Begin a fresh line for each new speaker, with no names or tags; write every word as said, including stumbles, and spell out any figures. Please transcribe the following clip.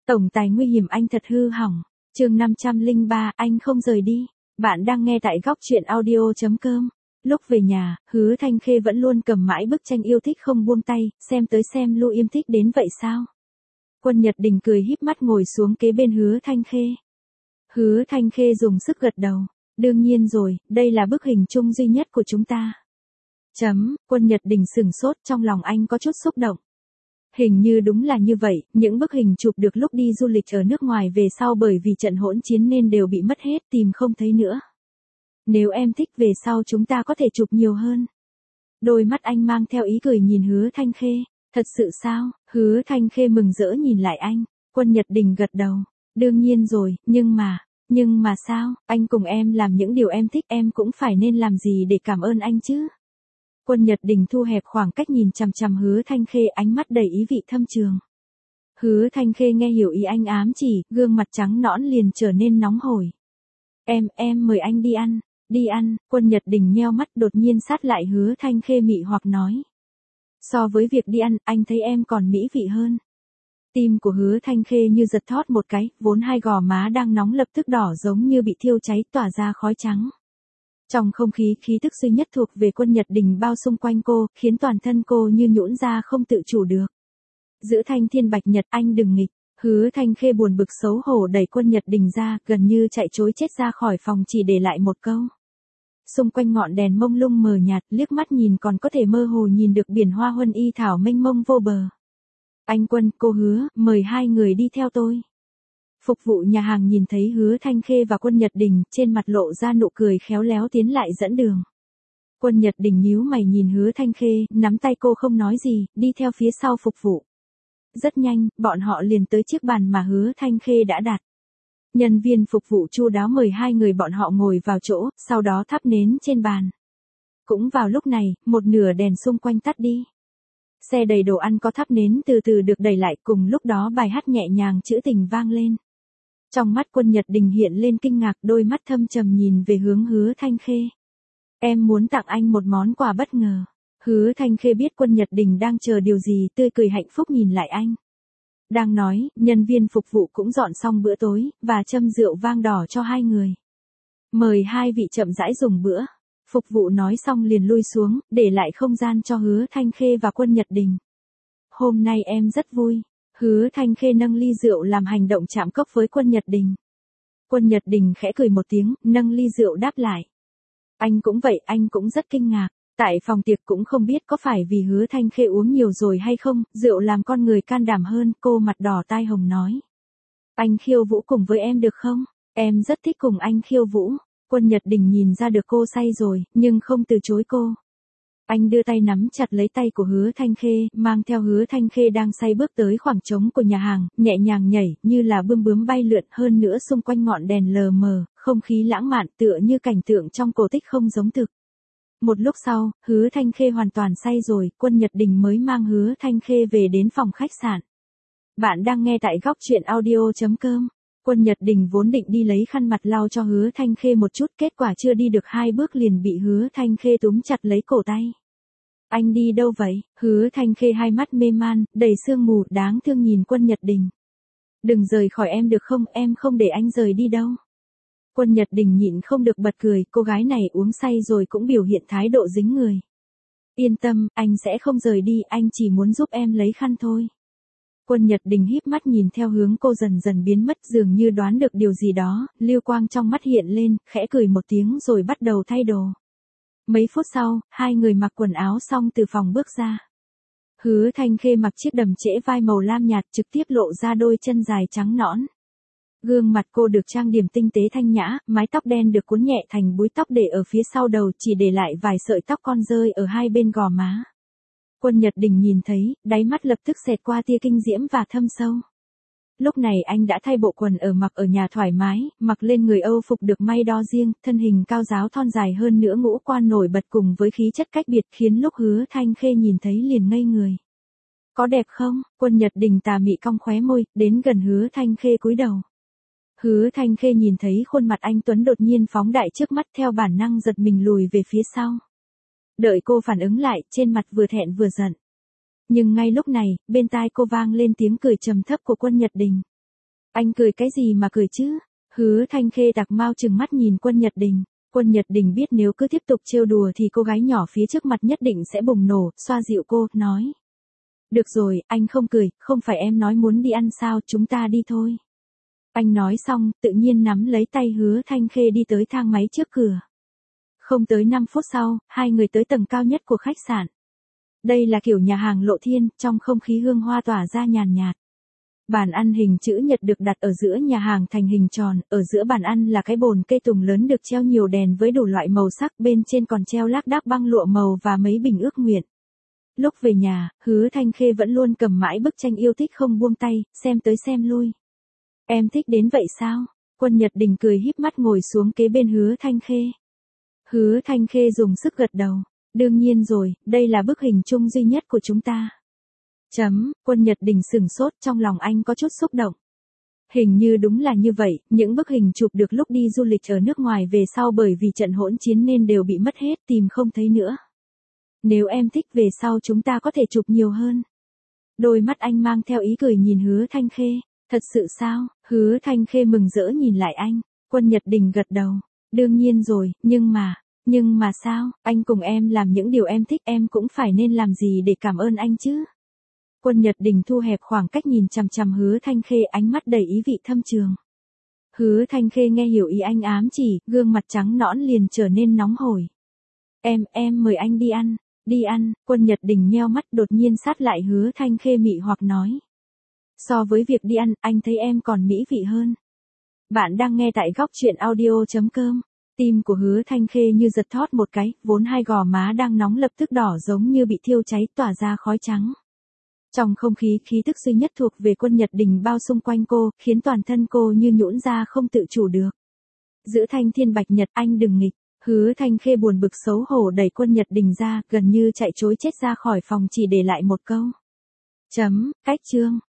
Tổng tài nguy hiểm anh thật hư hỏng. Chương năm trăm lẻ ba, anh không rời đi. Bạn đang nghe tại góc truyện audio chấm com. Lúc về nhà, Hứa Thanh Khê vẫn luôn cầm mãi bức tranh yêu thích không buông tay, xem tới xem lui im thích đến vậy sao? Quân Nhật Đình cười híp mắt ngồi xuống kế bên Hứa Thanh Khê. Hứa Thanh Khê dùng sức gật đầu. Đương nhiên rồi, đây là bức hình chung duy nhất của chúng ta. Chấm, Quân Nhật Đình sửng sốt, trong lòng anh có chút xúc động. Hình như đúng là như vậy, những bức hình chụp được lúc đi du lịch ở nước ngoài về sau bởi vì trận hỗn chiến nên đều bị mất hết, tìm không thấy nữa. Nếu em thích về sau chúng ta có thể chụp nhiều hơn. Đôi mắt anh mang theo ý cười nhìn Hứa Thanh Khê. Thật sự sao? Hứa Thanh Khê mừng rỡ nhìn lại anh. Quân Nhật Đình gật đầu. Đương nhiên rồi, nhưng mà, nhưng mà sao? Anh cùng em làm những điều em thích, em cũng phải nên làm gì để cảm ơn anh chứ? Quân Nhật Đình thu hẹp khoảng cách nhìn chằm chằm Hứa Thanh Khê, ánh mắt đầy ý vị thâm trường. Hứa Thanh Khê nghe hiểu ý anh ám chỉ, gương mặt trắng nõn liền trở nên nóng hổi. Em, em mời anh đi ăn, đi ăn. Quân Nhật Đình nheo mắt đột nhiên sát lại Hứa Thanh Khê mị hoặc nói. So với việc đi ăn, anh thấy em còn mỹ vị hơn. Tim của Hứa Thanh Khê như giật thót một cái, vốn hai gò má đang nóng lập tức đỏ giống như bị thiêu cháy, tỏa ra khói trắng. Trong không khí, khí tức duy nhất thuộc về Quân Nhật Đình bao xung quanh cô, khiến toàn thân cô như nhũn ra không tự chủ được. Giữa thanh thiên bạch nhật, anh đừng nghịch. Hứa Thanh Khê buồn bực xấu hổ đẩy Quân Nhật Đình ra, gần như chạy trối chết ra khỏi phòng chỉ để lại một câu. Xung quanh ngọn đèn mông lung mờ nhạt, liếc mắt nhìn còn có thể mơ hồ nhìn được biển hoa huân y thảo mênh mông vô bờ. Anh Quân, cô Hứa, mời hai người đi theo tôi. Phục vụ nhà hàng nhìn thấy Hứa Thanh Khê và Quân Nhật Đình, trên mặt lộ ra nụ cười khéo léo tiến lại dẫn đường. Quân Nhật Đình nhíu mày nhìn Hứa Thanh Khê, nắm tay cô không nói gì, đi theo phía sau phục vụ. Rất nhanh, bọn họ liền tới chiếc bàn mà Hứa Thanh Khê đã đặt. Nhân viên phục vụ chu đáo mời hai người bọn họ ngồi vào chỗ, sau đó thắp nến trên bàn. Cũng vào lúc này, một nửa đèn xung quanh tắt đi. Xe đầy đồ ăn có thắp nến từ từ được đẩy lại, cùng lúc đó bài hát nhẹ nhàng trữ tình vang lên. Trong mắt Quân Nhật Đình hiện lên kinh ngạc, đôi mắt thâm trầm nhìn về hướng Hứa Thanh Khê. Em muốn tặng anh một món quà bất ngờ. Hứa Thanh Khê biết Quân Nhật Đình đang chờ điều gì, tươi cười hạnh phúc nhìn lại anh. Đang nói, nhân viên phục vụ cũng dọn xong bữa tối, và châm rượu vang đỏ cho hai người. Mời hai vị chậm rãi dùng bữa. Phục vụ nói xong liền lui xuống, để lại không gian cho Hứa Thanh Khê và Quân Nhật Đình. Hôm nay em rất vui. Hứa Thanh Khê nâng ly rượu làm hành động chạm cốc với Quân Nhật Đình. Quân Nhật Đình khẽ cười một tiếng, nâng ly rượu đáp lại. Anh cũng vậy, anh cũng rất kinh ngạc. Tại phòng tiệc cũng không biết có phải vì Hứa Thanh Khê uống nhiều rồi hay không, rượu làm con người can đảm hơn, cô mặt đỏ tai hồng nói. Anh khiêu vũ cùng với em được không? Em rất thích cùng anh khiêu vũ. Quân Nhật Đình nhìn ra được cô say rồi, nhưng không từ chối cô. Anh đưa tay nắm chặt lấy tay của Hứa Thanh Khê, mang theo Hứa Thanh Khê đang say bước tới khoảng trống của nhà hàng, nhẹ nhàng nhảy, như là bươm bướm bay lượn, hơn nữa xung quanh ngọn đèn lờ mờ, không khí lãng mạn tựa như cảnh tượng trong cổ tích không giống thực. Một lúc sau, Hứa Thanh Khê hoàn toàn say rồi, Quân Nhật Đình mới mang Hứa Thanh Khê về đến phòng khách sạn. Bạn đang nghe tại góc truyện audio chấm com. Quân Nhật Đình vốn định đi lấy khăn mặt lau cho Hứa Thanh Khê một chút, kết quả chưa đi được hai bước liền bị Hứa Thanh Khê túm chặt lấy cổ tay. Anh đi đâu vậy? Hứa Thanh Khê hai mắt mê man, đầy sương mù, đáng thương nhìn Quân Nhật Đình. Đừng rời khỏi em được không, em không để anh rời đi đâu. Quân Nhật Đình nhịn không được bật cười, cô gái này uống say rồi cũng biểu hiện thái độ dính người. Yên tâm, anh sẽ không rời đi, anh chỉ muốn giúp em lấy khăn thôi. Quân Nhật Đình híp mắt nhìn theo hướng cô dần dần biến mất, dường như đoán được điều gì đó, lưu quang trong mắt hiện lên, khẽ cười một tiếng rồi bắt đầu thay đồ. Mấy phút sau, hai người mặc quần áo xong từ phòng bước ra. Hứa Thanh Khê mặc chiếc đầm trễ vai màu lam nhạt, trực tiếp lộ ra đôi chân dài trắng nõn. Gương mặt cô được trang điểm tinh tế thanh nhã, mái tóc đen được cuốn nhẹ thành búi tóc để ở phía sau đầu, chỉ để lại vài sợi tóc con rơi ở hai bên gò má. Quân Nhật Đình nhìn thấy, đáy mắt lập tức xẹt qua tia kinh diễm và thâm sâu. Lúc này anh đã thay bộ quần ở mặc ở nhà thoải mái, mặc lên người Âu phục được may đo riêng, thân hình cao ráo thon dài hơn nữa ngũ quan nổi bật cùng với khí chất cách biệt khiến lúc Hứa Thanh Khê nhìn thấy liền ngây người. Có đẹp không? Quân Nhật Đình tà mị cong khóe môi, đến gần Hứa Thanh Khê cúi đầu. Hứa Thanh Khê nhìn thấy khuôn mặt anh tuấn đột nhiên phóng đại trước mắt, theo bản năng giật mình lùi về phía sau. Đợi cô phản ứng lại, trên mặt vừa thẹn vừa giận. Nhưng ngay lúc này, bên tai cô vang lên tiếng cười trầm thấp của Quân Nhật Đình. Anh cười cái gì mà cười chứ? Hứa Thanh Khê tặc mau trừng mắt nhìn Quân Nhật Đình. Quân Nhật Đình biết nếu cứ tiếp tục trêu đùa thì cô gái nhỏ phía trước mặt nhất định sẽ bùng nổ, xoa dịu cô, nói. Được rồi, anh không cười, không phải em nói muốn đi ăn sao, chúng ta đi thôi. Anh nói xong, tự nhiên nắm lấy tay Hứa Thanh Khê đi tới thang máy trước cửa. Không tới năm phút sau, hai người tới tầng cao nhất của khách sạn. Đây là kiểu nhà hàng Lộ Thiên, trong không khí hương hoa tỏa ra nhàn nhạt. Bàn ăn hình chữ nhật được đặt ở giữa nhà hàng thành hình tròn, ở giữa bàn ăn là cái bồn cây tùng lớn được treo nhiều đèn với đủ loại màu sắc, bên trên còn treo lác đác băng lụa màu và mấy bình ước nguyện. Lúc về nhà, Hứa Thanh Khê vẫn luôn cầm mãi bức tranh yêu thích không buông tay, xem tới xem lui. Em thích đến vậy sao? Quân Nhật Đình cười híp mắt ngồi xuống kế bên Hứa Thanh Khê. Hứa Thanh Khê dùng sức gật đầu. Đương nhiên rồi, đây là bức hình chung duy nhất của chúng ta. Chấm, Quân Nhật Đình sửng sốt, trong lòng anh có chút xúc động. Hình như đúng là như vậy, những bức hình chụp được lúc đi du lịch ở nước ngoài về sau bởi vì trận hỗn chiến nên đều bị mất hết, tìm không thấy nữa. Nếu em thích về sau chúng ta có thể chụp nhiều hơn. Đôi mắt anh mang theo ý cười nhìn Hứa Thanh Khê. Thật sự sao? Hứa Thanh Khê mừng rỡ nhìn lại anh. Quân Nhật Đình gật đầu. Đương nhiên rồi, nhưng mà, nhưng mà sao, anh cùng em làm những điều em thích, em cũng phải nên làm gì để cảm ơn anh chứ? Quân Nhật Đình thu hẹp khoảng cách nhìn chằm chằm Hứa Thanh Khê, ánh mắt đầy ý vị thâm trường. Hứa Thanh Khê nghe hiểu ý anh ám chỉ, gương mặt trắng nõn liền trở nên nóng hổi. Em, em mời anh đi ăn, đi ăn. Quân Nhật Đình nheo mắt đột nhiên sát lại Hứa Thanh Khê mị hoặc nói. So với việc đi ăn, anh thấy em còn mỹ vị hơn. Bạn đang nghe tại góc truyện audio chấm com. Tim của Hứa Thanh Khê như giật thót một cái, vốn hai gò má đang nóng lập tức đỏ giống như bị thiêu cháy, tỏa ra khói trắng. Trong không khí, khí tức duy nhất thuộc về Quân Nhật Đình bao xung quanh cô, khiến toàn thân cô như nhũn ra không tự chủ được. Giữ Thanh Thiên Bạch Nhật, anh đừng nghịch. Hứa Thanh Khê buồn bực xấu hổ đẩy Quân Nhật Đình ra, gần như chạy trối chết ra khỏi phòng chỉ để lại một câu. Chấm, cách chương.